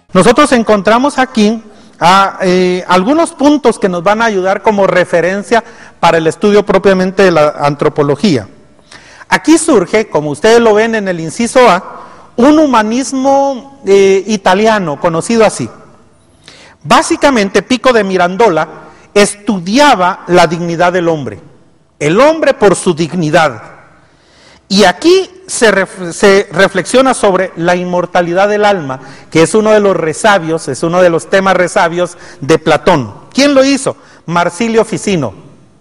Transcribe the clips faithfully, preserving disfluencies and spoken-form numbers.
Nosotros encontramos aquí a, eh, algunos puntos que nos van a ayudar como referencia para el estudio propiamente de la antropología. Aquí surge, como ustedes lo ven en el inciso A, un humanismo eh, italiano, conocido así. Básicamente, Pico de Mirandola estudiaba la dignidad del hombre, el hombre por su dignidad. Y aquí se, ref, se reflexiona sobre la inmortalidad del alma, que es uno de los resabios, es uno de los temas resabios de Platón. ¿Quién lo hizo? Marsilio Ficino.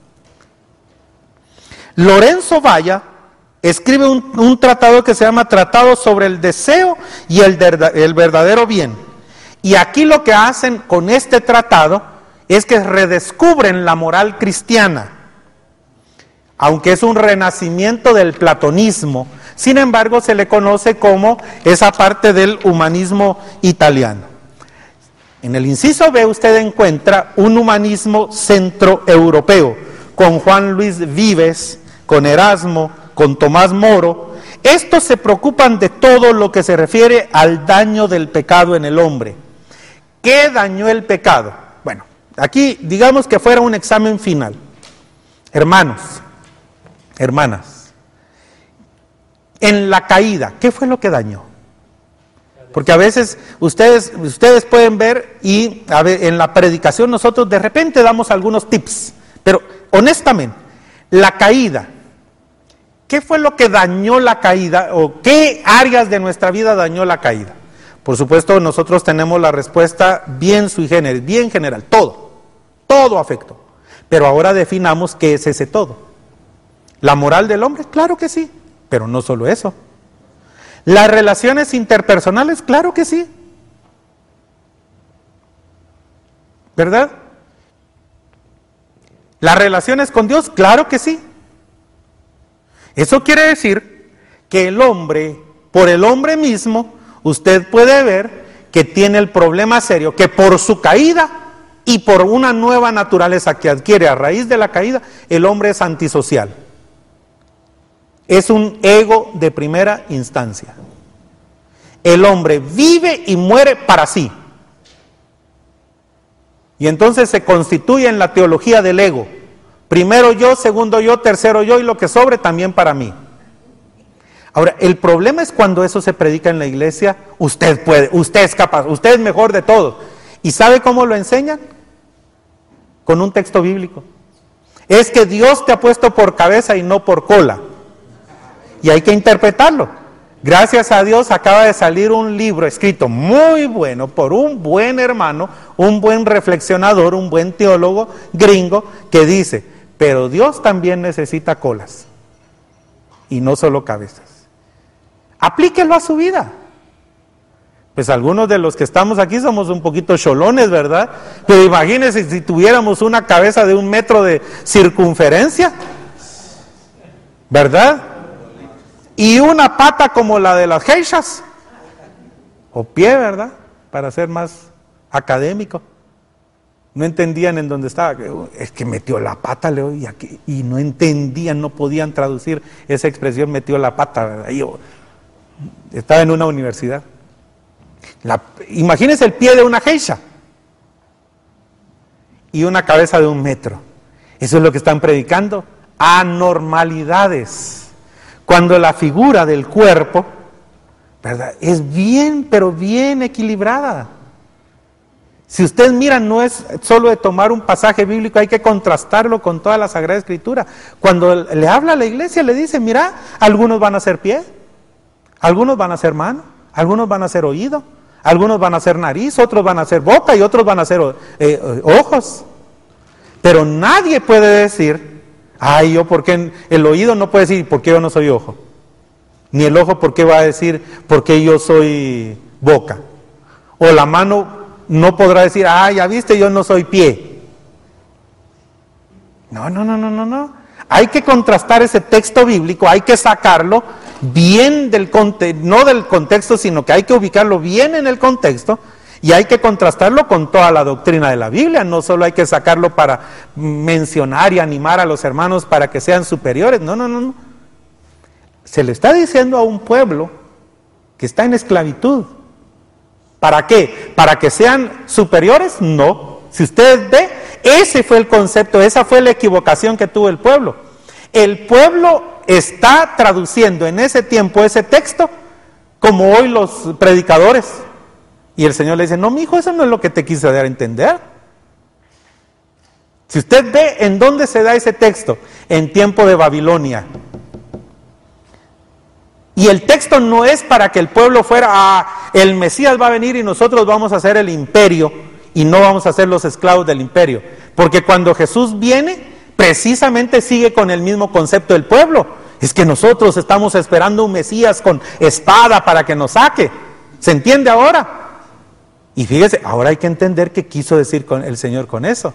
Lorenzo Valla escribe un, un tratado que se llama Tratado sobre el deseo y el, el verdadero bien. Y aquí lo que hacen con este tratado es que redescubren la moral cristiana, aunque es un renacimiento del platonismo. Sin embargo, se le conoce como esa parte del humanismo italiano. En el inciso B usted encuentra un humanismo centroeuropeo, con Juan Luis Vives, con Erasmo, con Tomás Moro. Estos se preocupan de todo lo que se refiere al daño del pecado en el hombre. ¿Qué dañó el pecado? Bueno, aquí digamos que fuera un examen final. Hermanos, hermanas, en la caída, ¿qué fue lo que dañó? Porque a veces ustedes, ustedes pueden ver y a ver, en la predicación nosotros de repente damos algunos tips, pero honestamente, la caída, ¿qué fue lo que dañó la caída o qué áreas de nuestra vida dañó la caída? Por supuesto, nosotros tenemos la respuesta bien sui generis, bien general, todo, todo afectó. Pero ahora definamos qué es ese todo. ¿La moral del hombre? Claro que sí, pero no solo eso. ¿Las relaciones interpersonales? Claro que sí. ¿Verdad? ¿Las relaciones con Dios? Claro que sí. Eso quiere decir que el hombre, por el hombre mismo, usted puede ver que tiene el problema serio, que por su caída y por una nueva naturaleza que adquiere a raíz de la caída, el hombre es antisocial. Es un ego de primera instancia. El hombre vive y muere para sí. Y entonces se constituye en la teología del ego. Primero yo, segundo yo, tercero yo y lo que sobre también para mí. Ahora, el problema es cuando eso se predica en la iglesia, usted puede, usted es capaz, usted es mejor de todos. ¿Y sabe cómo lo enseñan? Con un texto bíblico. Es que Dios te ha puesto por cabeza y no por cola. Y hay que interpretarlo. Gracias a Dios acaba de salir un libro escrito muy bueno por un buen hermano, un buen reflexionador, un buen teólogo gringo que dice, pero Dios también necesita colas y no solo cabezas. Aplíquelo a su vida. Pues algunos de los que estamos aquí somos un poquito cholones, ¿verdad? Pero imagínense si tuviéramos una cabeza de un metro de circunferencia, ¿verdad? Y una pata como la de las geishas, o pie, ¿verdad? Para ser más académico. No entendían en dónde estaba. Es que metió la pata, Leo, y, aquí, y no entendían, no podían traducir esa expresión, metió la pata, ¿verdad? Yo estaba en una universidad. La, imagínense el pie de una geisha y una cabeza de un metro. Eso es lo que están predicando. Anormalidades. Cuando la figura del cuerpo, ¿verdad?, es bien, pero bien equilibrada. Si usted mira, no es solo de tomar un pasaje bíblico, hay que contrastarlo con toda la Sagrada Escritura. Cuando le habla a la iglesia, le dice, mira, algunos van a ser pie, algunos van a ser mano, algunos van a ser oído, algunos van a ser nariz, otros van a ser boca y otros van a ser eh, ojos. Pero nadie puede decir, ay, yo, ¿por qué? El oído no puede decir, ¿por qué yo no soy ojo? Ni el ojo, ¿por qué va a decir, ¿por qué yo soy boca? O la mano no podrá decir, ah, ya viste, yo no soy pie. No, no, no, no, no, no. Hay que contrastar ese texto bíblico, hay que sacarlo bien del contexto, no del contexto, sino que hay que ubicarlo bien en el contexto y hay que contrastarlo con toda la doctrina de la Biblia. No solo hay que sacarlo para mencionar y animar a los hermanos para que sean superiores. No, no, no, no. Se le está diciendo a un pueblo que está en esclavitud. ¿Para qué? ¿Para que sean superiores? No. Si usted ve, ese fue el concepto, esa fue la equivocación que tuvo el pueblo. El pueblo está traduciendo en ese tiempo ese texto como hoy los predicadores. Y el Señor le dice, no, mi hijo, eso no es lo que te quise dar a entender. Si usted ve en dónde se da ese texto, en tiempo de Babilonia. Y el texto no es para que el pueblo fuera, ah, el Mesías va a venir y nosotros vamos a ser el imperio y no vamos a ser los esclavos del imperio. Porque cuando Jesús viene, precisamente sigue con el mismo concepto del pueblo. Es que nosotros estamos esperando un Mesías con espada para que nos saque. ¿Se entiende ahora? Y fíjese, ahora hay que entender qué quiso decir con el Señor con eso.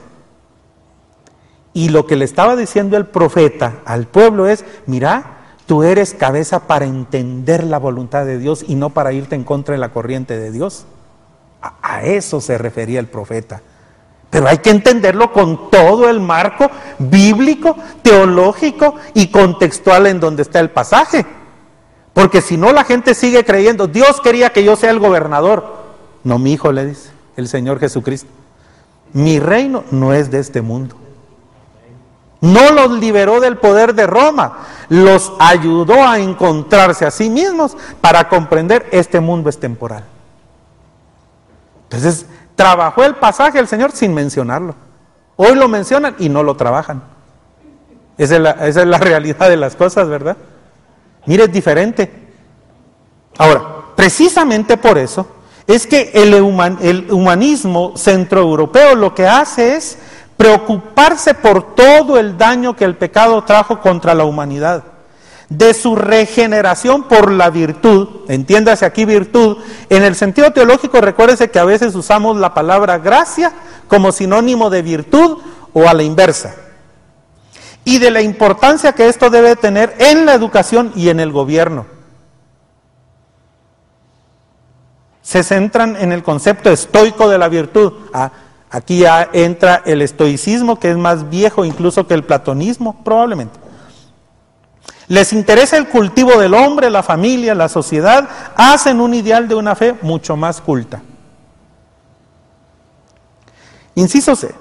Y lo que le estaba diciendo el profeta al pueblo es, mira, tú eres cabeza para entender la voluntad de Dios y no para irte en contra de la corriente de Dios. A, a eso se refería el profeta. Pero hay que entenderlo con todo el marco bíblico, teológico y contextual en donde está el pasaje. Porque si no, la gente sigue creyendo, Dios quería que yo sea el gobernador. No, mi hijo, le dice el Señor Jesucristo, mi reino no es de este mundo. No los liberó del poder de Roma, los ayudó a encontrarse a sí mismos para comprender este mundo es temporal. Entonces, trabajó el pasaje el Señor sin mencionarlo. Hoy lo mencionan y no lo trabajan. Esa es la, esa es la realidad de las cosas, ¿verdad? Mire, es diferente. Ahora, precisamente por eso, es que el, human, el humanismo centroeuropeo lo que hace es preocuparse por todo el daño que el pecado trajo contra la humanidad, de su regeneración por la virtud, entiéndase aquí virtud, en el sentido teológico recuérdese que a veces usamos la palabra gracia como sinónimo de virtud o a la inversa, y de la importancia que esto debe tener en la educación y en el gobierno. Se centran en el concepto estoico de la virtud. Ah, aquí ya entra el estoicismo, que es más viejo incluso que el platonismo, probablemente. Les interesa el cultivo del hombre, la familia, la sociedad, hacen un ideal de una fe mucho más culta. Inciso C.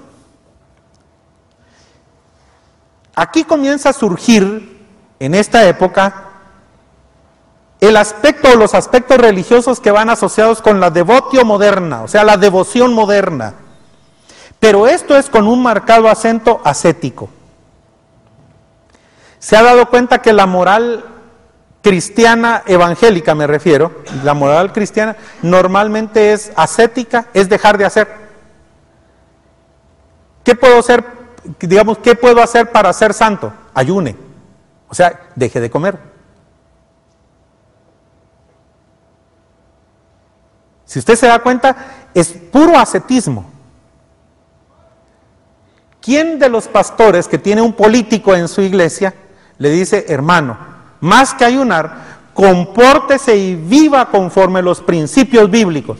Aquí comienza a surgir, en esta época, el aspecto o los aspectos religiosos que van asociados con la devotio moderna, o sea, la devoción moderna. Pero esto es con un marcado acento ascético. Se ha dado cuenta que la moral cristiana evangélica, me refiero, la moral cristiana normalmente es ascética, es dejar de hacer. ¿Qué puedo hacer, digamos, qué puedo hacer para ser santo? Ayune, o sea, deje de comer. Si usted se da cuenta, es puro ascetismo. ¿Quién de los pastores que tiene un político en su iglesia le dice, hermano, más que ayunar, compórtese y viva conforme los principios bíblicos?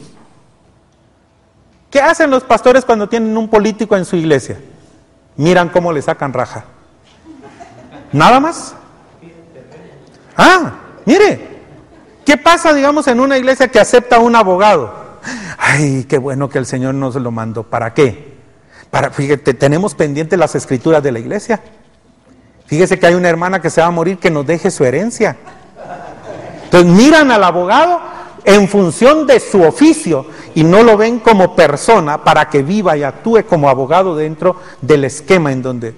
¿Qué hacen los pastores cuando tienen un político en su iglesia? Miran cómo le sacan raja. ¿Nada más? Ah, mire. ¿Qué pasa, digamos, en una iglesia que acepta a un abogado? Ay, qué bueno que el Señor nos lo mandó. ¿Para qué? Para, fíjate, tenemos pendientes las escrituras de la iglesia. Fíjese que hay una hermana que se va a morir, que nos deje su herencia. Entonces miran al abogado en función de su oficio y no lo ven como persona para que viva y actúe como abogado dentro del esquema en donde...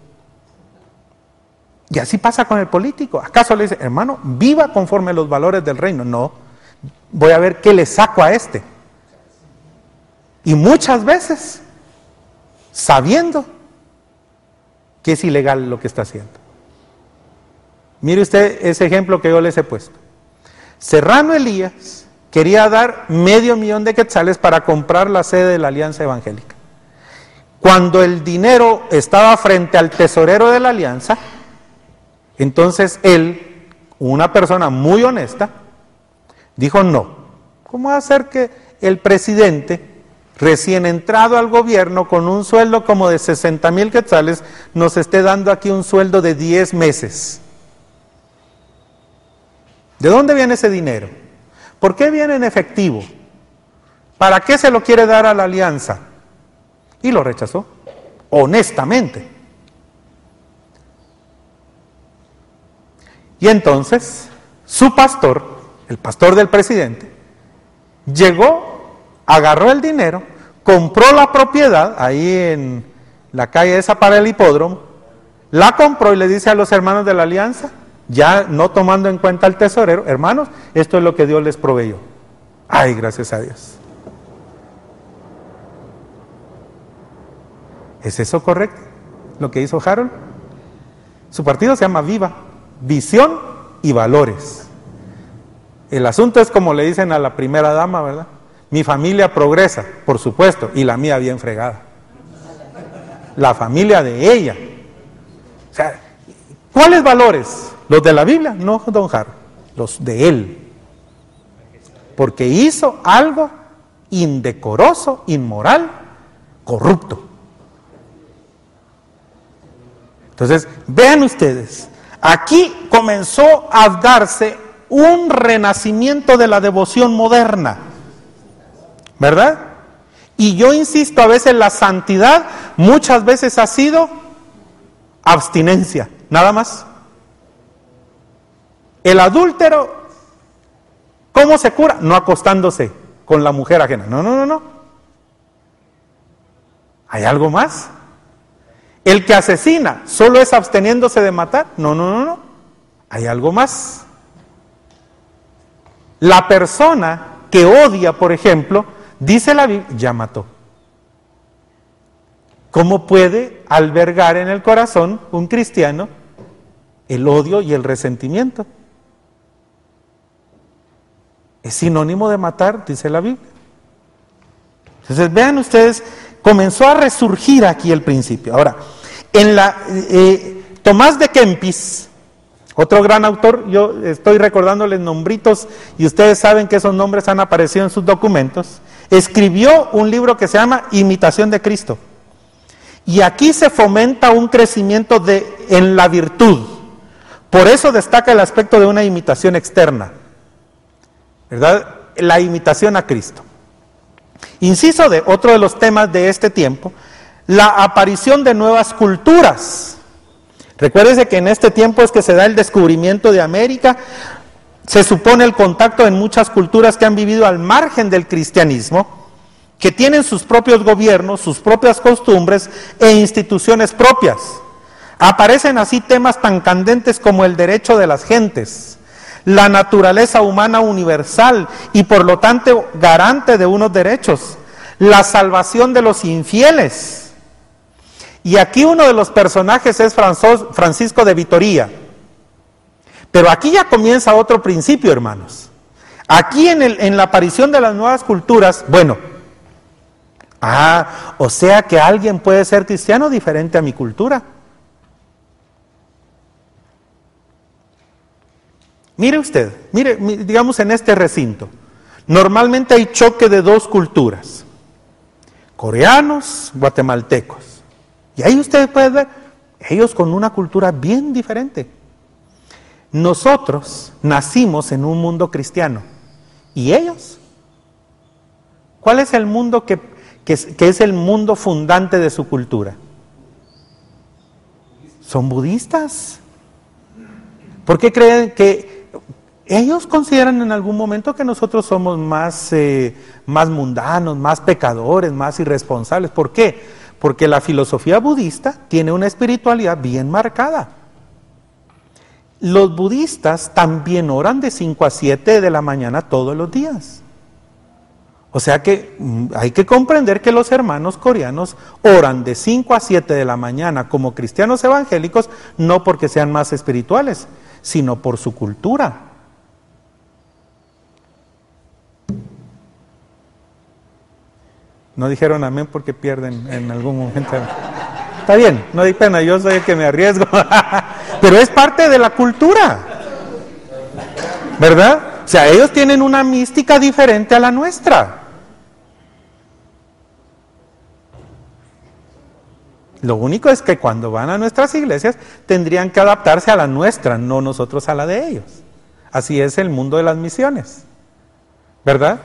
Y así pasa con el político. ¿Acaso le dice, hermano, viva conforme a los valores del reino? No, voy a ver qué le saco a este. Y muchas veces, sabiendo que es ilegal lo que está haciendo. Mire usted ese ejemplo que yo les he puesto. Serrano Elías quería dar medio millón de quetzales para comprar la sede de la Alianza Evangélica. Cuando el dinero estaba frente al tesorero de la Alianza, entonces él, una persona muy honesta, dijo no. ¿Cómo va a ser que el presidente, recién entrado al gobierno con un sueldo como de sesenta mil quetzales, nos esté dando aquí un sueldo de diez meses? ¿De dónde viene ese dinero? ¿Por qué viene en efectivo? ¿Para qué se lo quiere dar a la alianza? Y lo rechazó, honestamente. Y entonces, su pastor, el pastor del presidente, llegó, agarró el dinero, compró la propiedad ahí en la calle esa para el hipódromo, la compró y le dice a los hermanos de la alianza, ya no tomando en cuenta al tesorero, hermanos, esto es lo que Dios les proveyó. Ay, gracias a Dios. ¿Es eso correcto? Lo que hizo Harold. Su partido se llama Viva, Visión y Valores. El asunto es como le dicen a la primera dama, ¿verdad? Mi familia progresa, por supuesto, y la mía bien fregada. La familia de ella. O sea, ¿cuáles valores? ¿Los de la Biblia? No, don Harold, los de él. Porque hizo algo indecoroso, inmoral, corrupto. Entonces, vean ustedes, aquí comenzó a darse un renacimiento de la devoción moderna, ¿verdad? Y yo insisto, a veces la santidad muchas veces ha sido abstinencia, nada más. El adúltero, ¿cómo se cura? No acostándose con la mujer ajena, no, no, no, no. ¿Hay algo más? El que asesina, ¿solo es absteniéndose de matar? No, no, no, no. Hay algo más. La persona que odia, por ejemplo, dice la Biblia, ya mató. ¿Cómo puede albergar en el corazón un cristiano el odio y el resentimiento? Es sinónimo de matar, dice la Biblia. Entonces, vean ustedes, comenzó a resurgir aquí el principio. Ahora, en la eh, Tomás de Kempis, otro gran autor, yo estoy recordándoles nombritos y ustedes saben que esos nombres han aparecido en sus documentos, escribió un libro que se llama Imitación de Cristo. Y aquí se fomenta un crecimiento de, en la virtud. Por eso destaca el aspecto de una imitación externa, ¿verdad? La imitación a Cristo. Inciso de otro de los temas de este tiempo, la aparición de nuevas culturas. Recuérdese que en este tiempo es que se da el descubrimiento de América, se supone el contacto en muchas culturas que han vivido al margen del cristianismo, que tienen sus propios gobiernos, sus propias costumbres e instituciones propias. Aparecen así temas tan candentes como el derecho de las gentes, la naturaleza humana universal y por lo tanto garante de unos derechos, la salvación de los infieles. Y aquí uno de los personajes es Francisco de Vitoria. Pero aquí ya comienza otro principio, hermanos. Aquí en, el, en la aparición de las nuevas culturas, bueno, ah, o sea que alguien puede ser cristiano diferente a mi cultura. Mire usted, mire, digamos en este recinto, normalmente hay choque de dos culturas, coreanos, guatemaltecos, y ahí usted puede ver, ellos con una cultura bien diferente. Nosotros nacimos en un mundo cristiano, ¿y ellos? ¿Cuál es el mundo que, que, que es el mundo fundante de su cultura? Son budistas. ¿Por qué creen que ellos consideran en algún momento que nosotros somos más, eh, más mundanos, más pecadores, más irresponsables? ¿Por qué? Porque la filosofía budista tiene una espiritualidad bien marcada. Los budistas también oran de cinco a siete de la mañana todos los días. O sea que hay que comprender que los hermanos coreanos oran de cinco a siete de la mañana como cristianos evangélicos, no porque sean más espirituales, sino por su cultura. No dijeron amén porque pierden en algún momento. Está bien, no hay pena, yo soy el que me arriesgo. Pero es parte de la cultura, ¿verdad? O sea, ellos tienen una mística diferente a la nuestra. Lo único es que cuando van a nuestras iglesias tendrían que adaptarse a la nuestra, no nosotros a la de ellos. Así es el mundo de las misiones, ¿verdad?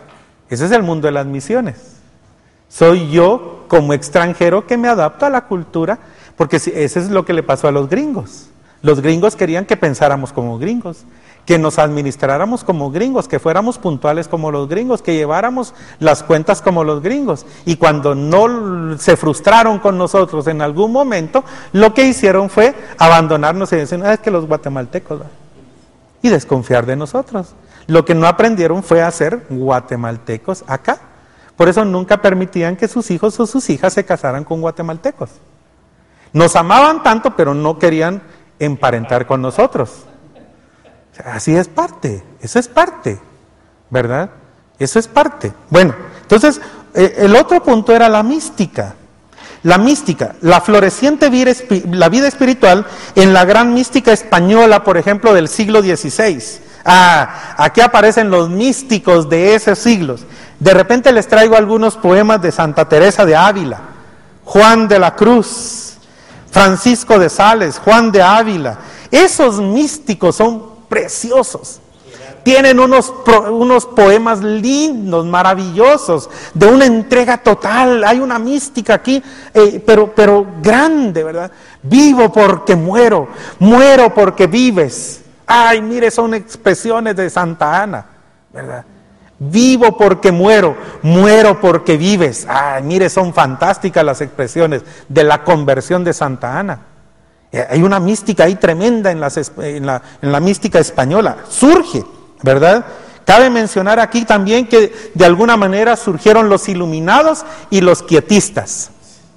Ese es el mundo de las misiones. Soy yo como extranjero que me adapto a la cultura, porque eso es lo que le pasó a los gringos. Los gringos querían que pensáramos como gringos, que nos administráramos como gringos, que fuéramos puntuales como los gringos, que lleváramos las cuentas como los gringos. Y cuando no se frustraron con nosotros en algún momento, lo que hicieron fue abandonarnos y decir, ah, es que los guatemaltecos, ¿verdad? Y desconfiar de nosotros. Lo que no aprendieron fue a ser guatemaltecos acá. Por eso nunca permitían que sus hijos o sus hijas se casaran con guatemaltecos. Nos amaban tanto, pero no querían emparentar con nosotros. Así es parte, eso es parte, ¿verdad? Eso es parte. Bueno, entonces, eh, el otro punto era la mística. La mística, la floreciente vida, la vida espiritual en la gran mística española, por ejemplo, del siglo dieciséis. Ah, aquí aparecen los místicos de esos siglos. De repente les traigo algunos poemas de Santa Teresa de Ávila, Juan de la Cruz, Francisco de Sales, Juan de Ávila. Esos místicos son preciosos. Tienen unos, unos poemas lindos, maravillosos, de una entrega total. Hay una mística aquí, eh, pero, pero grande, ¿verdad? Vivo porque muero, muero porque vives. Ay, mire, son expresiones de Santa Ana, ¿verdad? Vivo porque muero, muero porque vives. Ay, mire, son fantásticas las expresiones de la conversión de Santa Ana. Hay una mística ahí tremenda en, las, en, la, en la mística española. Surge, ¿verdad? Cabe mencionar aquí también que de alguna manera surgieron los iluminados y los quietistas.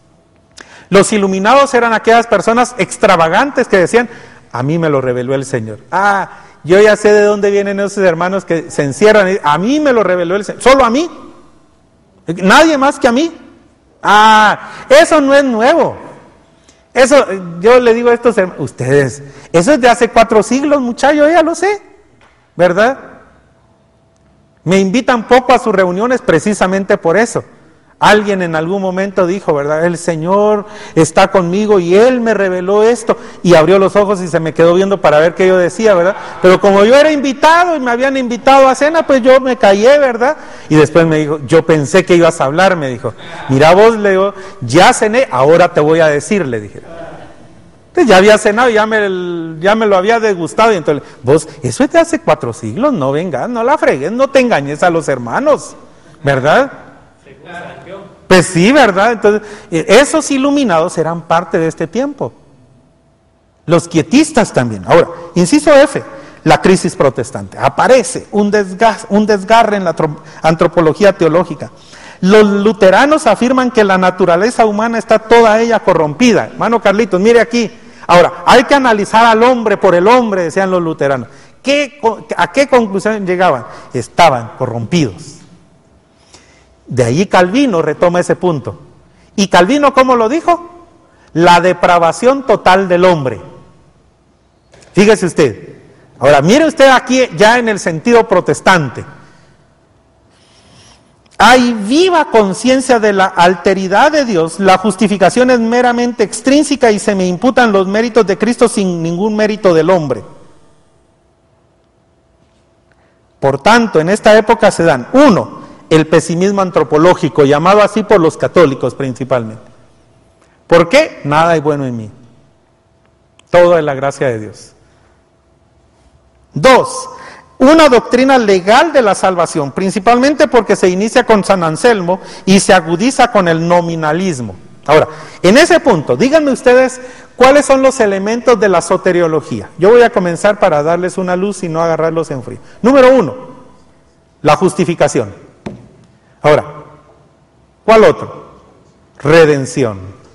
Los iluminados eran aquellas personas extravagantes que decían, a mí me lo reveló el Señor. Ah, yo ya sé de dónde vienen esos hermanos que se encierran. A mí me lo reveló el Señor. ¿Solo a mí? ¿Nadie más que a mí? Ah, eso no es nuevo. Eso, yo le digo a estos hermanos, ustedes, eso es de hace cuatro siglos, muchachos, yo ya lo sé, ¿verdad? Me invitan poco a sus reuniones precisamente por eso. Alguien en algún momento dijo, ¿verdad? El Señor está conmigo y Él me reveló esto. Y abrió los ojos y se me quedó viendo para ver qué yo decía, ¿verdad? Pero como yo era invitado y me habían invitado a cena, pues yo me callé, ¿verdad? Y después me dijo, yo pensé que ibas a hablar, me dijo. Mira vos, le digo, ya cené, ahora te voy a decir, le dije. Entonces ya había cenado, ya me, ya me lo había degustado. Y entonces, vos, eso es de hace cuatro siglos, no vengas, no la fregues, no te engañes a los hermanos, ¿verdad? Pues sí, ¿verdad? Entonces, esos iluminados eran parte de este tiempo. Los quietistas también. Ahora, inciso F, la crisis protestante. Aparece un desgarre, un desgarre en la antropología teológica. Los luteranos afirman que la naturaleza humana está toda ella corrompida. Hermano Carlitos, mire aquí. Ahora, hay que analizar al hombre por el hombre, decían los luteranos. ¿Qué, ¿A qué conclusión llegaban? Estaban corrompidos. De ahí Calvino retoma ese punto. ¿Y Calvino cómo lo dijo? La depravación total del hombre. Fíjese usted. Ahora, mire usted aquí ya en el sentido protestante. Hay viva conciencia de la alteridad de Dios, la justificación es meramente extrínseca y se me imputan los méritos de Cristo sin ningún mérito del hombre. Por tanto, en esta época se dan, uno, el pesimismo antropológico, llamado así por los católicos principalmente. ¿Por qué? Nada hay bueno en mí. Todo es la gracia de Dios. Dos, una doctrina legal de la salvación, principalmente porque se inicia con San Anselmo y se agudiza con el nominalismo. Ahora, en ese punto, díganme ustedes cuáles son los elementos de la soteriología. Yo voy a comenzar para darles una luz y no agarrarlos en frío. Número uno, la justificación. Ahora, ¿cuál otro? Redención.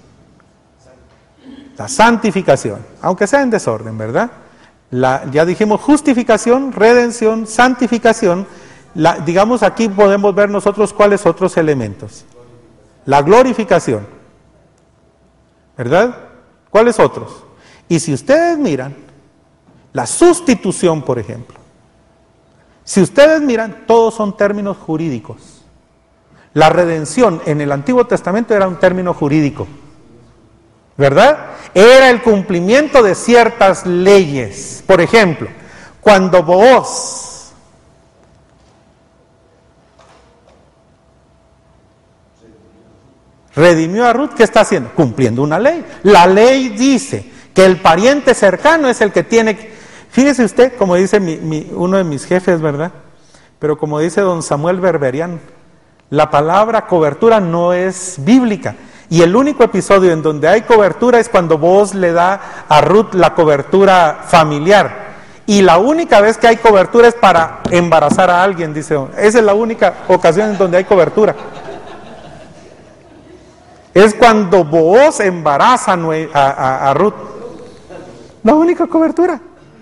La santificación, aunque sea en desorden, ¿verdad? La, ya dijimos justificación, redención, santificación. La, digamos, aquí podemos ver nosotros cuáles otros elementos. La glorificación, ¿verdad? ¿Cuáles otros? Y si ustedes miran, la sustitución, por ejemplo. Si ustedes miran, todos son términos jurídicos. La redención en el Antiguo Testamento era un término jurídico, ¿verdad? Era el cumplimiento de ciertas leyes. Por ejemplo, cuando Booz redimió a Ruth, ¿qué está haciendo? Cumpliendo una ley. La ley dice que el pariente cercano es el que tiene que... Fíjese usted, como dice mi, mi, uno de mis jefes, ¿verdad? Pero como dice don Samuel Berberian, la palabra cobertura no es bíblica. Y el único episodio en donde hay cobertura es cuando Booz le da a Ruth la cobertura familiar. Y la única vez que hay cobertura es para embarazar a alguien, dice. Esa es la única ocasión en donde hay cobertura. Es cuando Booz embaraza a, a, a Ruth. La única cobertura.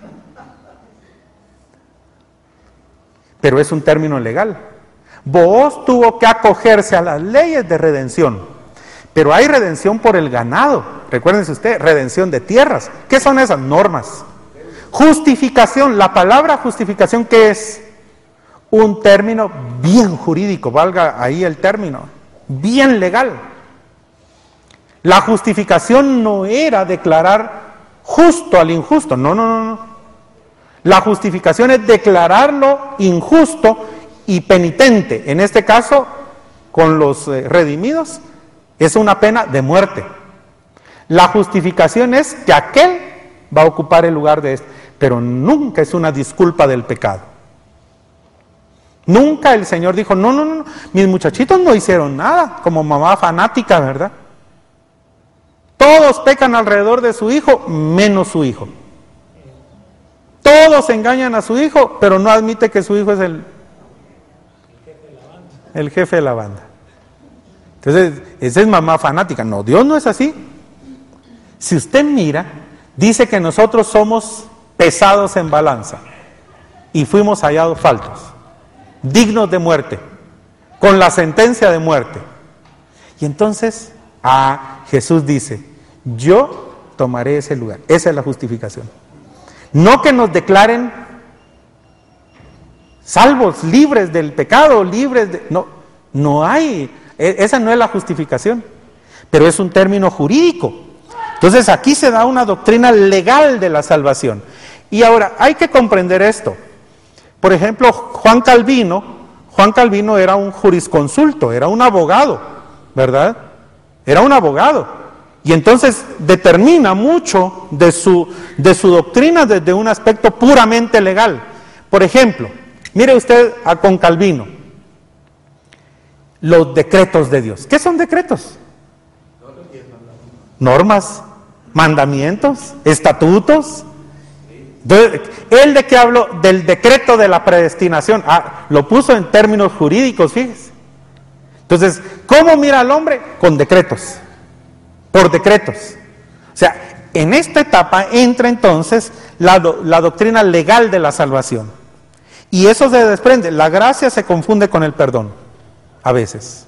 Pero es un término legal. Booz tuvo que acogerse a las leyes de redención. Pero hay redención por el ganado. Recuérdense usted, redención de tierras. ¿Qué son esas normas? Justificación. La palabra justificación, ¿qué es? Un término bien jurídico, valga ahí el término, bien legal. La justificación no era declarar justo al injusto, no, no, no, no. La justificación es declararlo injusto y penitente. En este caso, con los eh, redimidos, es una pena de muerte. La justificación es que aquel va a ocupar el lugar de este, pero nunca es una disculpa del pecado. Nunca el Señor dijo, no, no, no, mis muchachitos no hicieron nada, como mamá fanática, ¿verdad? Todos pecan alrededor de su hijo, menos su hijo. Todos engañan a su hijo, pero no admite que su hijo es el, el jefe de la banda. Entonces, esa es mamá fanática. No, Dios no es así. Si usted mira, dice que nosotros somos pesados en balanza y fuimos hallados faltos, dignos de muerte, con la sentencia de muerte. Y entonces, ah, Jesús dice, yo tomaré ese lugar. Esa es la justificación. No que nos declaren salvos, libres del pecado, libres de... No, no hay, esa no es la justificación, pero es un término jurídico. Entonces aquí se da una doctrina legal de la salvación. Y ahora, hay que comprender esto. Por ejemplo, Juan Calvino, Juan Calvino era un jurisconsulto, era un abogado, ¿verdad? Era un abogado. Y entonces determina mucho de su, de su doctrina desde un aspecto puramente legal. Por ejemplo, mire usted a con Calvino, los decretos de Dios. ¿Qué son decretos? Normas, mandamientos, estatutos. De, ¿él de qué habló? Del decreto de la predestinación. Ah, lo puso en términos jurídicos, fíjese. Entonces, ¿cómo mira al hombre? Con decretos. Por decretos. O sea, en esta etapa entra entonces la, la doctrina legal de la salvación. Y eso se desprende. La gracia se confunde con el perdón. A veces.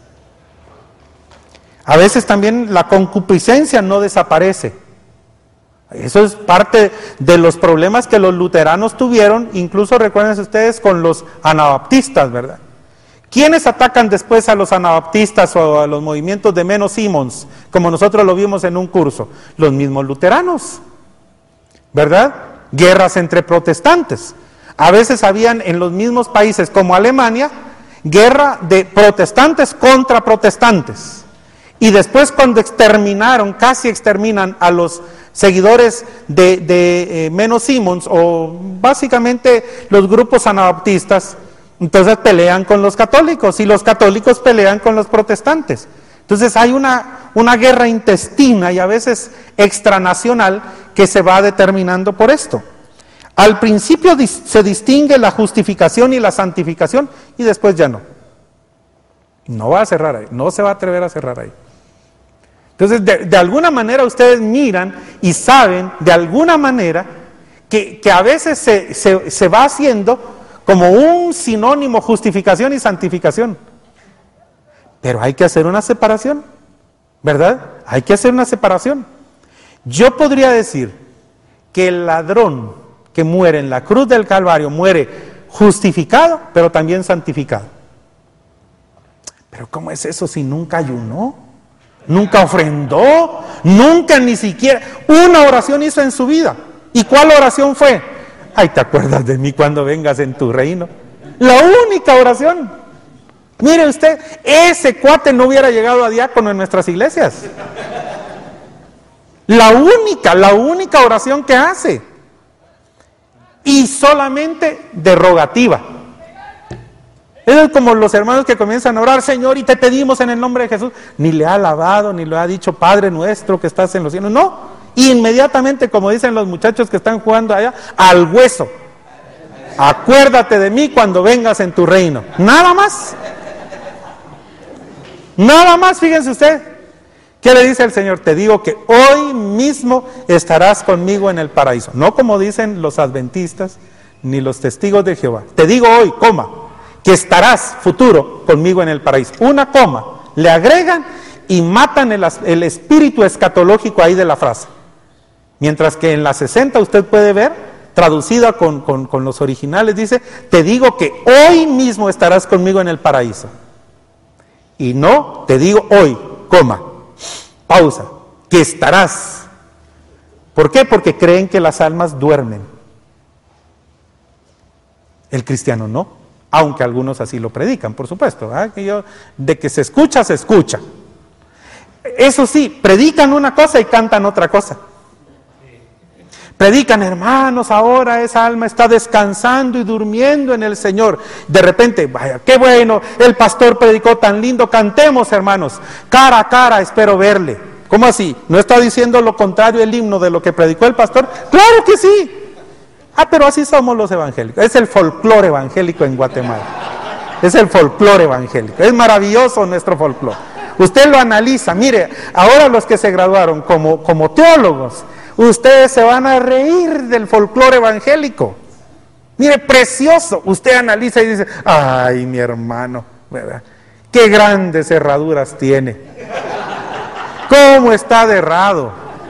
A veces también la concupiscencia no desaparece. Eso es parte de los problemas que los luteranos tuvieron, incluso recuerden ustedes con los anabaptistas, ¿verdad? ¿Quiénes atacan después a los anabaptistas o a los movimientos de Menno Simons, como nosotros lo vimos en un curso? Los mismos luteranos, ¿verdad? Guerras entre protestantes. A veces habían en los mismos países como Alemania, guerra de protestantes contra protestantes. Y después cuando exterminaron, casi exterminan a los seguidores de, de eh, Menno Simons, o básicamente los grupos anabaptistas, entonces pelean con los católicos y los católicos pelean con los protestantes. Entonces hay una, una guerra intestina y a veces extranacional que se va determinando por esto. Al principio dis- se distingue la justificación y la santificación y después ya no. No va a cerrar ahí, no se va a atrever a cerrar ahí. Entonces de, de alguna manera ustedes miran y saben de alguna manera que, que a veces se, se, se va haciendo como un sinónimo justificación y santificación. Pero hay que hacer una separación, ¿verdad? Hay que hacer una separación. Yo podría decir que el ladrón que muere en la cruz del Calvario muere justificado, pero también santificado. Pero ¿cómo es eso si nunca ayunó? Nunca ofrendó, nunca ni siquiera una oración hizo en su vida. ¿Y cuál oración fue? Ay, ¿te acuerdas de mí cuando vengas en tu reino? La única oración. Mire usted, ese cuate no hubiera llegado a diácono en nuestras iglesias. La única, la única oración que hace. Y solamente de rogativa. Es como los hermanos que comienzan a orar, Señor, y te pedimos en el nombre de Jesús. Ni le ha alabado, ni le ha dicho, Padre nuestro que estás en los cielos. No, inmediatamente, como dicen los muchachos que están jugando allá, al hueso. Acuérdate de mí cuando vengas en tu reino. Nada más. Nada más, fíjense usted. ¿Qué le dice el Señor? Te digo que hoy mismo estarás conmigo en el paraíso. No como dicen los adventistas ni los testigos de Jehová. Te digo hoy, coma, que estarás futuro conmigo en el paraíso. Una coma, le agregan y matan el, el espíritu escatológico ahí de la frase. Mientras que en la sesenta usted puede ver, traducida con, con, con los originales, dice, te digo que hoy mismo estarás conmigo en el paraíso. Y no, te digo hoy, coma, pausa, que estarás. ¿Por qué? Porque creen que las almas duermen. El cristiano no, aunque algunos así lo predican, por supuesto, ¿eh? Que yo, de que se escucha, se escucha. Eso sí, predican una cosa y cantan otra cosa. Predican, hermanos, ahora esa alma está descansando y durmiendo en el Señor. De repente, vaya, qué bueno, el pastor predicó tan lindo, cantemos, hermanos, cara a cara espero verle. ¿Cómo así? ¿No está diciendo lo contrario el himno de lo que predicó el pastor? ¡Claro que sí! Ah, pero así somos los evangélicos. Es el folclore evangélico en Guatemala. Es el folclore evangélico. Es maravilloso nuestro folclore. Usted lo analiza. Mire, ahora los que se graduaron como, como teólogos, ustedes se van a reír del folclore evangélico. Mire, precioso. Usted analiza y dice, ay, mi hermano, ¿verdad? Qué grandes herraduras tiene. Cómo está de errado,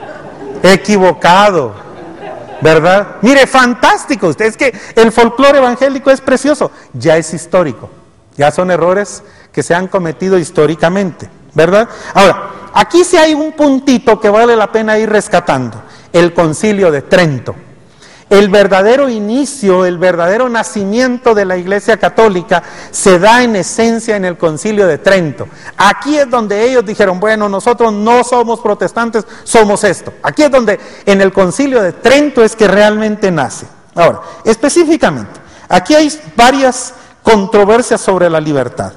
equivocado, ¿verdad? Mire, fantástico. Usted, es que el folclore evangélico es precioso. Ya es histórico. Ya son errores que se han cometido históricamente, ¿verdad? Ahora, aquí sí hay un puntito que vale la pena ir rescatando. El Concilio de Trento. El verdadero inicio, el verdadero nacimiento de la Iglesia Católica se da en esencia en el Concilio de Trento. Aquí es donde ellos dijeron, bueno, nosotros no somos protestantes, somos esto. Aquí es donde en el Concilio de Trento es que realmente nace. Ahora, específicamente, aquí hay varias controversias sobre la libertad.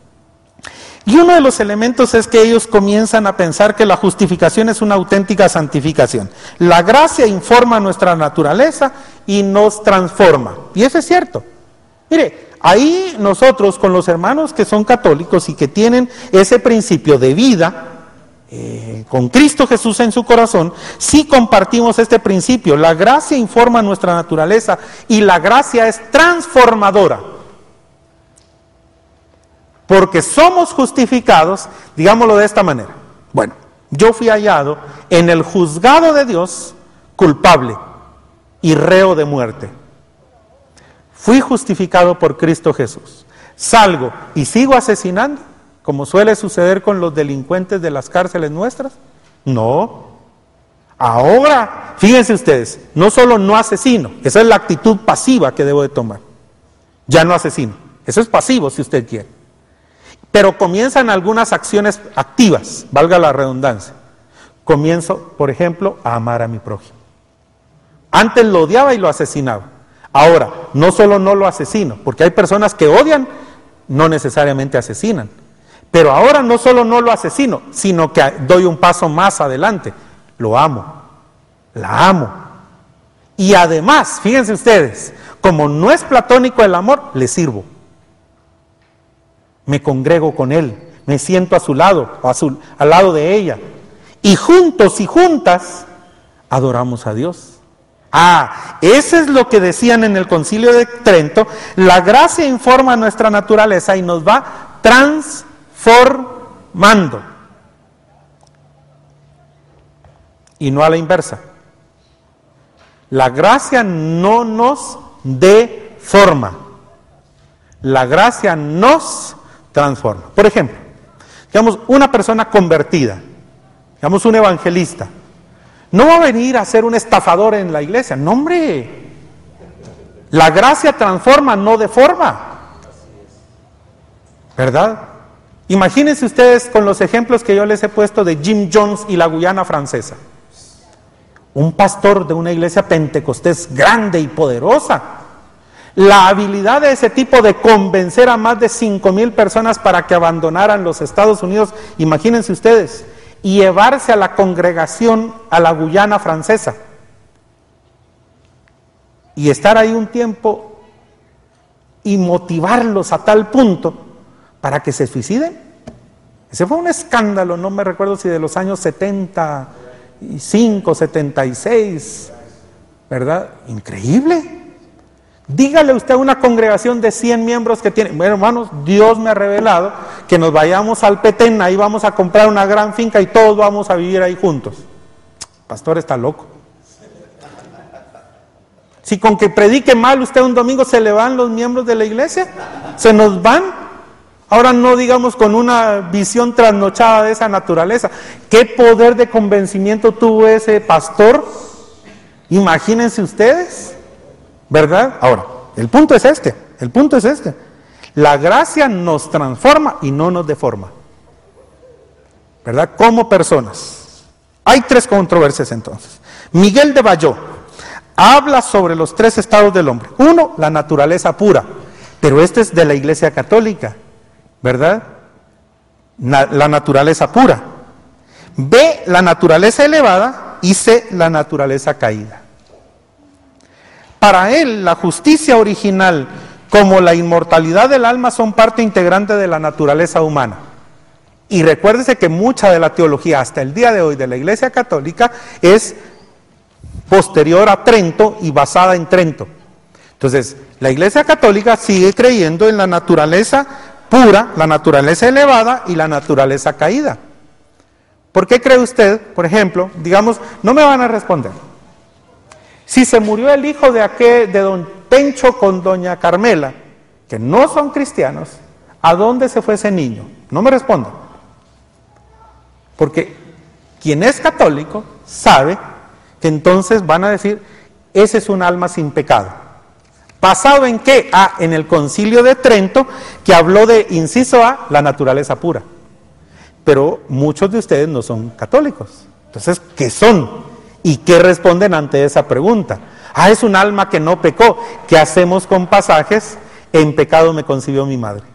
Y uno de los elementos es que ellos comienzan a pensar que la justificación es una auténtica santificación. La gracia informa nuestra naturaleza y nos transforma. Y eso es cierto. Mire, ahí nosotros con los hermanos que son católicos y que tienen ese principio de vida, eh, con Cristo Jesús en su corazón, sí compartimos este principio. La gracia informa nuestra naturaleza y la gracia es transformadora. Porque somos justificados, digámoslo de esta manera. Bueno, yo fui hallado en el juzgado de Dios culpable y reo de muerte. Fui justificado por Cristo Jesús. Salgo y sigo asesinando, como suele suceder con los delincuentes de las cárceles nuestras. No. Ahora, fíjense ustedes, no solo no asesino, esa es la actitud pasiva que debo de tomar. Ya no asesino. Eso es pasivo si usted quiere. Pero comienzan algunas acciones activas, valga la redundancia. Comienzo, por ejemplo, a amar a mi prójimo. Antes lo odiaba y lo asesinaba. Ahora, no solo no lo asesino, porque hay personas que odian, no necesariamente asesinan. Pero ahora no solo no lo asesino, sino que doy un paso más adelante. Lo amo, la amo. Y además, fíjense ustedes, como no es platónico el amor, le sirvo. Me congrego con él, me siento a su lado, a su, al lado de ella. Y juntos y juntas adoramos a Dios. Ah, eso es lo que decían en el Concilio de Trento. La gracia informa nuestra naturaleza y nos va transformando. Y no a la inversa. La gracia no nos deforma. La gracia nos transforma. Por ejemplo, digamos, una persona convertida, digamos un evangelista, no va a venir a ser un estafador en la iglesia. No, hombre. La gracia transforma, no deforma. ¿verdad? Imagínense ustedes con los ejemplos que yo les he puesto de Jim Jones y la Guyana Francesa. Un pastor de una iglesia pentecostés grande y poderosa. La habilidad de ese tipo de convencer a más de cinco mil personas para que abandonaran los Estados Unidos, imagínense ustedes, y llevarse a la congregación a la Guyana Francesa. Y estar ahí un tiempo y motivarlos a tal punto para que se suiciden. Ese fue un escándalo, no me recuerdo si de los años setenta y cinco, setenta y seis, ¿verdad? Increíble. Dígale usted a una congregación de cien miembros que tiene, bueno, hermanos, Dios me ha revelado que nos vayamos al Petén, ahí vamos a comprar una gran finca y todos vamos a vivir ahí juntos. Pastor, está loco. Si con que predique mal usted un domingo se le van los miembros de la iglesia, se nos van. Ahora no digamos con una visión trasnochada de esa naturaleza. ¿Qué poder de convencimiento tuvo ese pastor? Imagínense ustedes, ¿verdad? Ahora, el punto es este, el punto es este. La gracia nos transforma y no nos deforma, ¿verdad? Como personas. Hay tres controversias entonces. Miguel de Bayó habla sobre los tres estados del hombre. Uno, la naturaleza pura, pero este es de la Iglesia Católica, ¿verdad? Na- la naturaleza pura. B, la naturaleza elevada, y C, la naturaleza caída. Para él, la justicia original como la inmortalidad del alma son parte integrante de la naturaleza humana. Y recuérdese que mucha de la teología hasta el día de hoy de la Iglesia Católica es posterior a Trento y basada en Trento. Entonces, la Iglesia Católica sigue creyendo en la naturaleza pura, la naturaleza elevada y la naturaleza caída. ¿Por qué cree usted, por ejemplo, digamos, no me van a responder, si se murió el hijo de aquel, de don Pencho con doña Carmela, que no son cristianos, ¿a dónde se fue ese niño? No me respondan. Porque quien es católico sabe que entonces van a decir, ese es un alma sin pecado. ¿Basado en qué? Ah, en el Concilio de Trento, que habló de, inciso A, la naturaleza pura. Pero muchos de ustedes no son católicos. Entonces, ¿qué son? ¿Y qué responden ante esa pregunta? Ah, es un alma que no pecó. ¿Qué hacemos con pasajes? En pecado me concibió mi madre.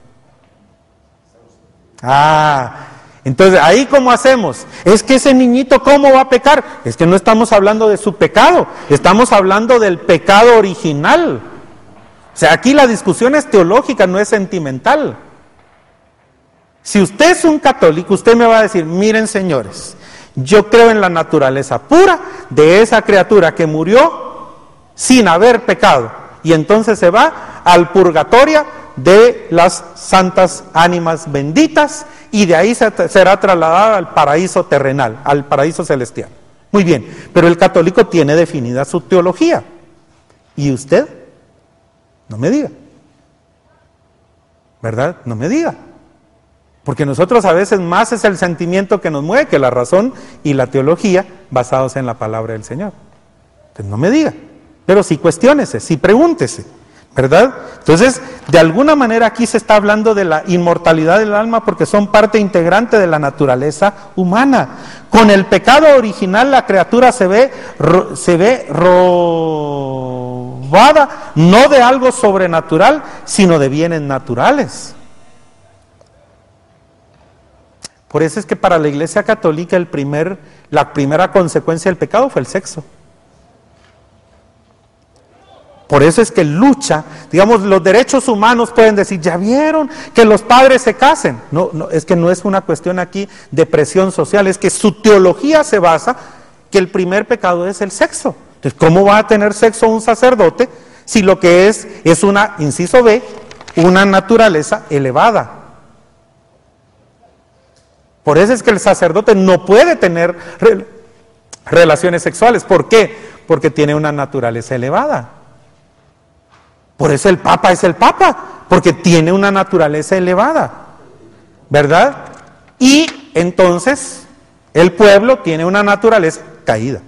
Ah, entonces, ¿ahí cómo hacemos? Es que ese niñito, ¿cómo va a pecar? Es que no estamos hablando de su pecado, estamos hablando del pecado original. O sea, aquí la discusión es teológica, no es sentimental. Si usted es un católico, usted me va a decir, miren señores, yo creo en la naturaleza pura de esa criatura que murió sin haber pecado, y entonces se va al purgatorio de las santas ánimas benditas, y de ahí se, será trasladada al paraíso terrenal, al paraíso celestial. Muy bien, pero el católico tiene definida su teología. ¿Y usted? No me diga. ¿Verdad? No me diga. Porque nosotros a veces más es el sentimiento que nos mueve que la razón y la teología basados en la palabra del Señor. Entonces no me diga, pero sí cuestiónese, sí pregúntese, ¿verdad? Entonces, de alguna manera aquí se está hablando de la inmortalidad del alma porque son parte integrante de la naturaleza humana. Con el pecado original la criatura se ve, se ve robada, no de algo sobrenatural, sino de bienes naturales. Por eso es que para la Iglesia Católica el primer, la primera consecuencia del pecado fue el sexo. Por eso es que lucha, digamos, los derechos humanos pueden decir, ¿ya vieron que los padres se casen? No, no, es que no es una cuestión aquí de presión social, es que su teología se basa que el primer pecado es el sexo. Entonces, ¿cómo va a tener sexo un sacerdote si lo que es, es una, inciso B, una naturaleza elevada? Por eso es que el sacerdote no puede tener re- relaciones sexuales. ¿Por qué? Porque tiene una naturaleza elevada. Por eso el Papa es el Papa, porque tiene una naturaleza elevada, ¿verdad? Y entonces el pueblo tiene una naturaleza caída,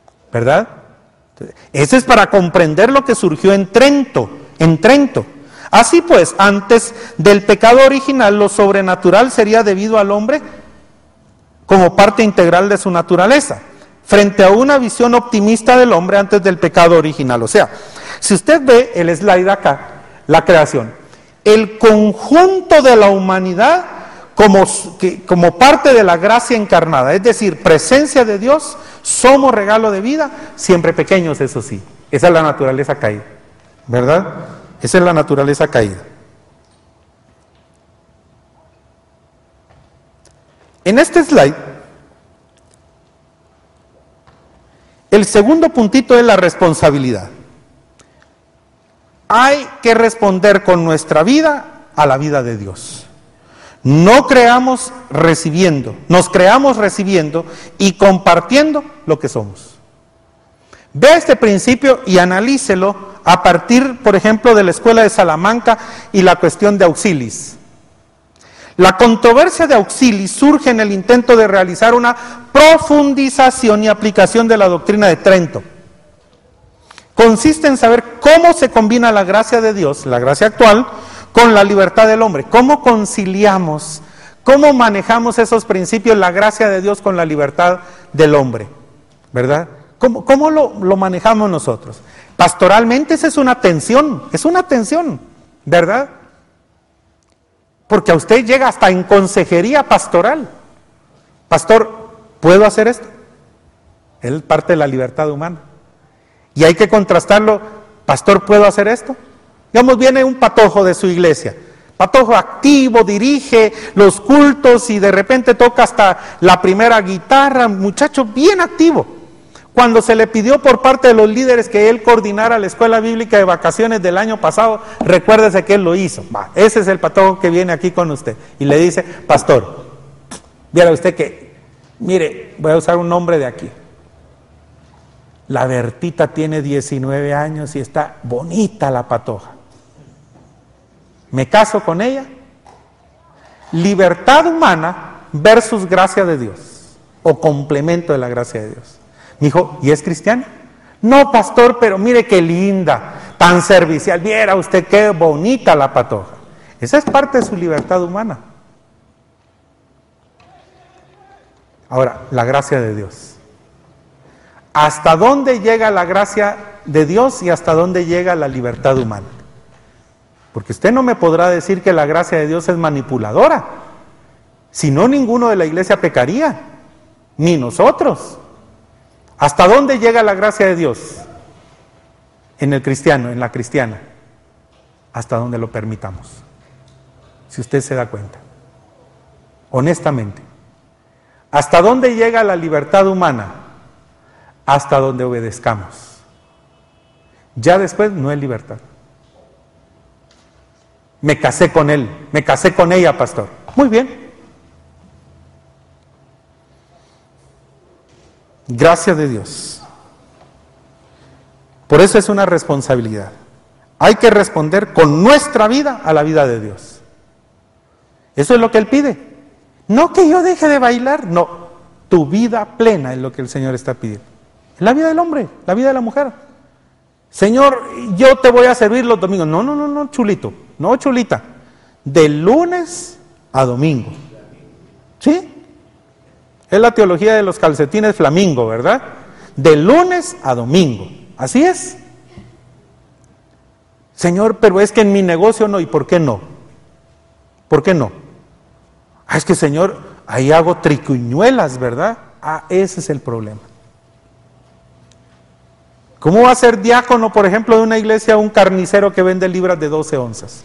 ¿verdad? Eso es para comprender lo que surgió en Trento, en Trento. Así pues, antes del pecado original, lo sobrenatural sería debido al hombre como parte integral de su naturaleza, frente a una visión optimista del hombre antes del pecado original. O sea, si usted ve el slide acá, la creación, el conjunto de la humanidad como, que, como parte de la gracia encarnada, es decir, presencia de Dios, somos regalo de vida, siempre pequeños, eso sí. Esa es la naturaleza caída, ¿verdad? Esa es la naturaleza caída. En este slide, el segundo puntito es la responsabilidad. Hay que responder con nuestra vida a la vida de Dios. No creamos recibiendo, nos creamos recibiendo y compartiendo lo que somos. Vea este principio y analícelo a partir, por ejemplo, de la escuela de Salamanca y la cuestión de auxilis. La controversia de auxilis surge en el intento de realizar una profundización y aplicación de la doctrina de Trento. Consiste en saber cómo se combina la gracia de Dios, la gracia actual, con la libertad del hombre. ¿Cómo conciliamos, cómo manejamos esos principios, la gracia de Dios con la libertad del hombre? ¿Verdad? ¿Cómo, cómo lo, lo manejamos nosotros? Pastoralmente esa es una tensión, es una tensión, ¿verdad? Porque a usted llega hasta en consejería pastoral. Pastor, ¿puedo hacer esto? Es parte de la libertad humana. Y hay que contrastarlo, pastor, ¿puedo hacer esto? Digamos, viene un patojo de su iglesia, patojo activo, dirige los cultos y de repente toca hasta la primera guitarra, muchacho bien activo. Cuando se le pidió por parte de los líderes que él coordinara la escuela bíblica de vacaciones del año pasado, recuérdese que él lo hizo. Va, ese es el patojo que viene aquí con usted y le dice, pastor, viera usted que, mire, voy a usar un nombre de aquí. La Bertita tiene diecinueve años y está bonita la patoja. ¿Me caso con ella? Libertad humana versus gracia de Dios, o complemento de la gracia de Dios. Me dijo, ¿y es cristiana? No, pastor, pero mire qué linda, tan servicial. Viera usted qué bonita la patoja. Esa es parte de su libertad humana. Ahora, la gracia de Dios. ¿Hasta dónde llega la gracia de Dios y hasta dónde llega la libertad humana? Porque usted no me podrá decir que la gracia de Dios es manipuladora. Si no, ninguno de la iglesia pecaría, ni nosotros. ¿Hasta dónde llega la gracia de Dios? En el cristiano, en la cristiana. Hasta donde lo permitamos. Si usted se da cuenta. Honestamente. ¿Hasta dónde llega la libertad humana? Hasta donde obedezcamos. Ya después no es libertad. Me casé con él, me casé con ella, pastor. Muy bien. Gracias de Dios. Por eso es una responsabilidad. Hay que responder con nuestra vida a la vida de Dios. Eso es lo que Él pide. No que yo deje de bailar, no. Tu vida plena es lo que el Señor está pidiendo. La vida del hombre, la vida de la mujer. Señor, yo te voy a servir los domingos. No, no, no, no, chulito. No, chulita. De lunes a domingo. ¿Sí? Es la teología de los calcetines flamingo, ¿verdad? De lunes a domingo. Así es. Señor, pero es que en mi negocio no. ¿Y por qué no? ¿Por qué no? Ah, es que, Señor, ahí hago triquiñuelas, ¿verdad? Ah, ese es el problema. ¿Cómo va a ser diácono, por ejemplo, de una iglesia un carnicero que vende libras de doce onzas?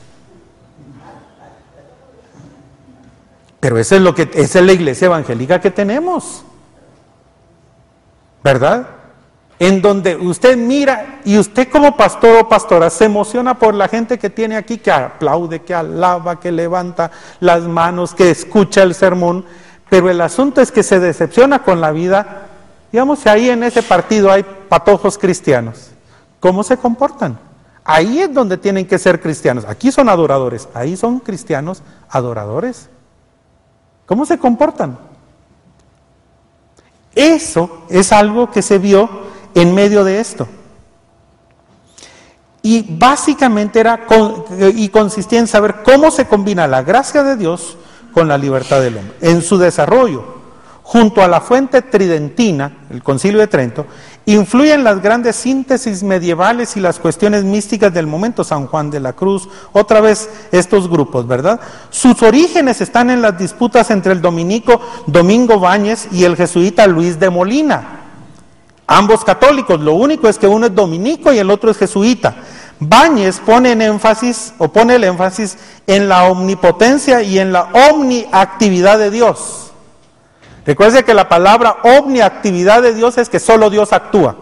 Pero eso es lo que, esa es la iglesia evangélica que tenemos, ¿verdad? En donde usted mira y usted como pastor o pastora se emociona por la gente que tiene aquí, que aplaude, que alaba, que levanta las manos, que escucha el sermón, pero el asunto es que se decepciona con la vida. Digamos, si ahí en ese partido hay patojos cristianos, ¿cómo se comportan? Ahí es donde tienen que ser cristianos. Aquí son adoradores, ahí son cristianos adoradores. ¿Cómo se comportan? Eso es algo que se vio en medio de esto. Y básicamente era con, y consistía en saber cómo se combina la gracia de Dios con la libertad del hombre. En su desarrollo, junto a la fuente tridentina, el Concilio de Trento, influyen las grandes síntesis medievales y las cuestiones místicas del momento, San Juan de la Cruz, otra vez estos grupos, ¿verdad? Sus orígenes están en las disputas entre el dominico Domingo Báñez y el jesuita Luis de Molina. Ambos católicos, lo único es que uno es dominico y el otro es jesuita. Báñez pone en énfasis, o pone el énfasis en la omnipotencia y en la omniactividad de Dios. Recuerde que la palabra omniactividad de Dios es que solo Dios actúa.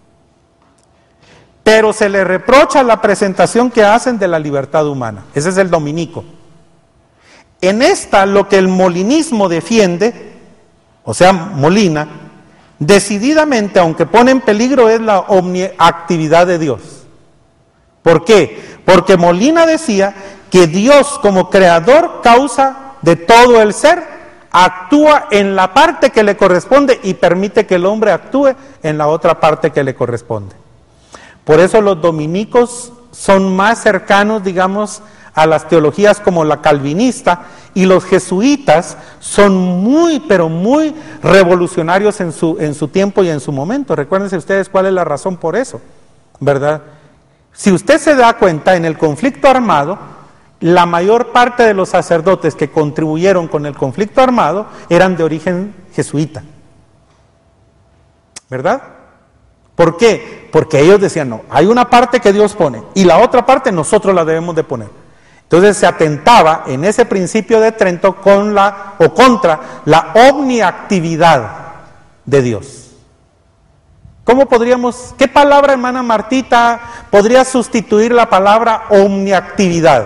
Pero se le reprocha la presentación que hacen de la libertad humana. Ese es el dominico. En esta, lo que el molinismo defiende, o sea, Molina, decididamente, aunque pone en peligro, es la omniactividad de Dios. ¿Por qué? Porque Molina decía que Dios, como creador, causa de todo el ser, actúa en la parte que le corresponde y permite que el hombre actúe en la otra parte que le corresponde. Por eso los dominicos son más cercanos, digamos, a las teologías como la calvinista, y los jesuitas son muy, pero muy revolucionarios en su, en su tiempo y en su momento. Recuérdense ustedes cuál es la razón por eso, ¿verdad? Si usted se da cuenta, en el conflicto armado, la mayor parte de los sacerdotes que contribuyeron con el conflicto armado eran de origen jesuita, ¿verdad? ¿Por qué? Porque ellos decían, no, hay una parte que Dios pone y la otra parte nosotros la debemos de poner. Entonces se atentaba en ese principio de Trento con la, o contra la omniactividad de Dios. ¿Cómo podríamos, qué palabra, hermana Martita, podría sustituir la palabra omniactividad?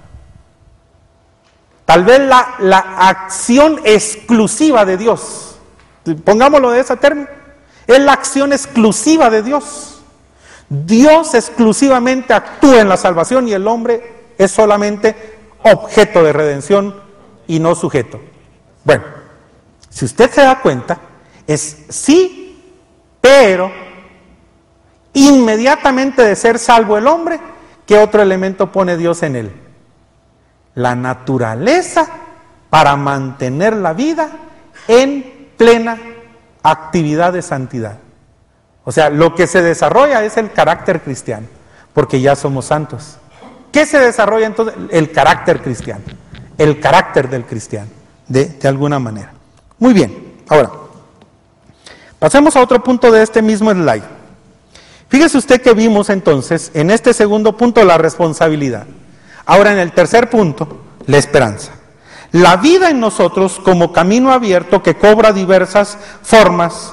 Tal vez la, la acción exclusiva de Dios, pongámoslo de esa término, es la acción exclusiva de Dios. Dios exclusivamente actúa en la salvación y el hombre es solamente objeto de redención y no sujeto. Bueno, si usted se da cuenta, es sí, pero inmediatamente de ser salvo el hombre, ¿qué otro elemento pone Dios en él? La naturaleza para mantener la vida en plena actividad de santidad. O sea, lo que se desarrolla es el carácter cristiano, porque ya somos santos. ¿Qué se desarrolla entonces? El carácter cristiano, el carácter del cristiano, de, de alguna manera. Muy bien, ahora, pasemos a otro punto de este mismo slide. Fíjese usted que vimos entonces, en este segundo punto, la responsabilidad. Ahora, en el tercer punto, la esperanza. La vida en nosotros como camino abierto que cobra diversas formas.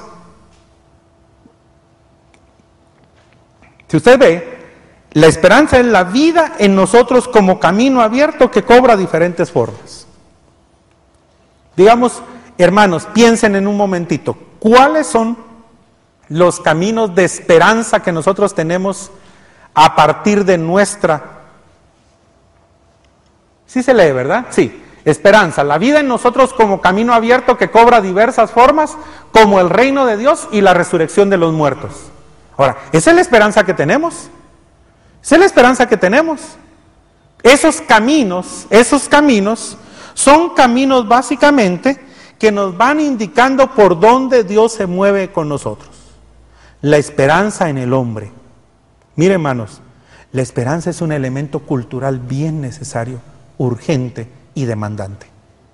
Si usted ve, la esperanza es la vida en nosotros como camino abierto que cobra diferentes formas. Digamos, hermanos, piensen en un momentito, ¿cuáles son los caminos de esperanza que nosotros tenemos a partir de nuestra... Sí se lee, ¿verdad? Sí, esperanza, la vida en nosotros como camino abierto que cobra diversas formas, como el reino de Dios y la resurrección de los muertos. Ahora, ¿esa es la esperanza que tenemos? Esa es la esperanza que tenemos. Esos caminos, esos caminos son caminos básicamente que nos van indicando por dónde Dios se mueve con nosotros. La esperanza en el hombre. Mire, hermanos, la esperanza es un elemento cultural bien necesario, urgente y demandante.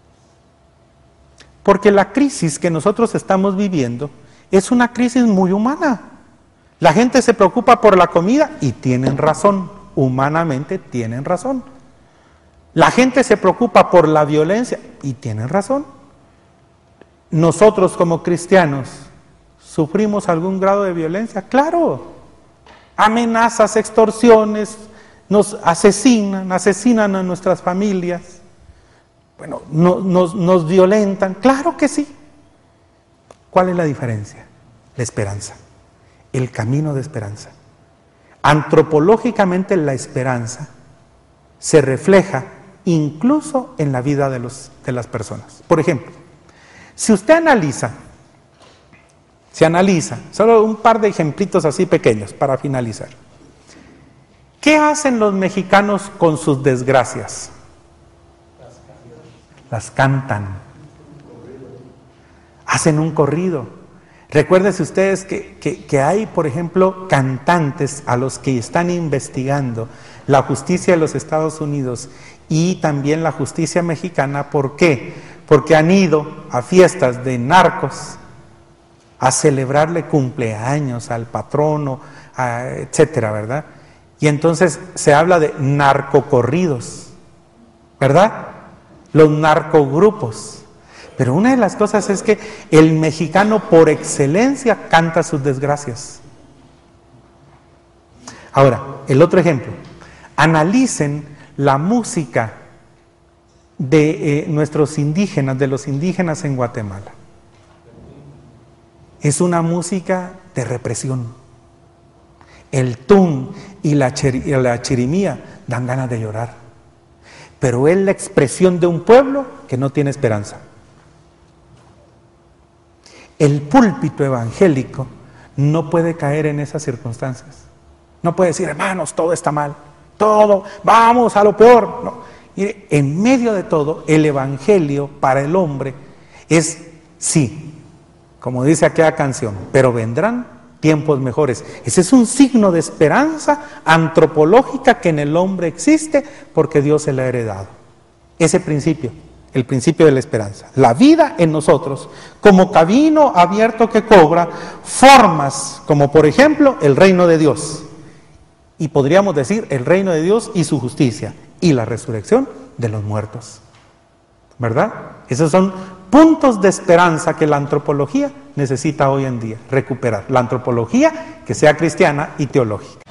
Porque la crisis que nosotros estamos viviendo es una crisis muy humana. La gente se preocupa por la comida y tienen razón, humanamente tienen razón. La gente se preocupa por la violencia y tienen razón. Nosotros como cristianos, ¿sufrimos algún grado de violencia? Claro, amenazas, extorsiones, nos asesinan, asesinan a nuestras familias, bueno, no, nos, nos violentan, claro que sí. ¿Cuál es la diferencia? La esperanza. El camino de esperanza. Antropológicamente la esperanza se refleja incluso en la vida de, los, de las personas. Por ejemplo, si usted analiza, se analiza, solo un par de ejemplitos así pequeños para finalizar. ¿Qué hacen los mexicanos con sus desgracias? Las cantan. Hacen un corrido. Recuérdense ustedes que, que, que hay, por ejemplo, cantantes a los que están investigando la justicia de los Estados Unidos y también la justicia mexicana. ¿Por qué? Porque han ido a fiestas de narcos a celebrarle cumpleaños al patrono, a, etcétera, ¿verdad? Y entonces se habla de narcocorridos, ¿verdad? Los narcogrupos. Pero una de las cosas es que el mexicano por excelencia canta sus desgracias. Ahora, el otro ejemplo. Analicen la música de eh, nuestros indígenas, de los indígenas en Guatemala. Es una música de represión. El tún y la, chir, y la chirimía dan ganas de llorar. Pero es la expresión de un pueblo que no tiene esperanza. El púlpito evangélico no puede caer en esas circunstancias. No puede decir, hermanos, todo está mal, todo, vamos a lo peor. No. Mire, en medio de todo, el evangelio para el hombre es sí, como dice aquella canción, pero vendrán tiempos mejores. Ese es un signo de esperanza antropológica que en el hombre existe porque Dios se la ha heredado. Ese principio, el principio de la esperanza. La vida en nosotros, como camino abierto que cobra formas, como por ejemplo el reino de Dios. Y podríamos decir el reino de Dios y su justicia. Y la resurrección de los muertos. ¿Verdad? Esos son puntos de esperanza que la antropología necesita hoy en día recuperar. La antropología que sea cristiana y teológica.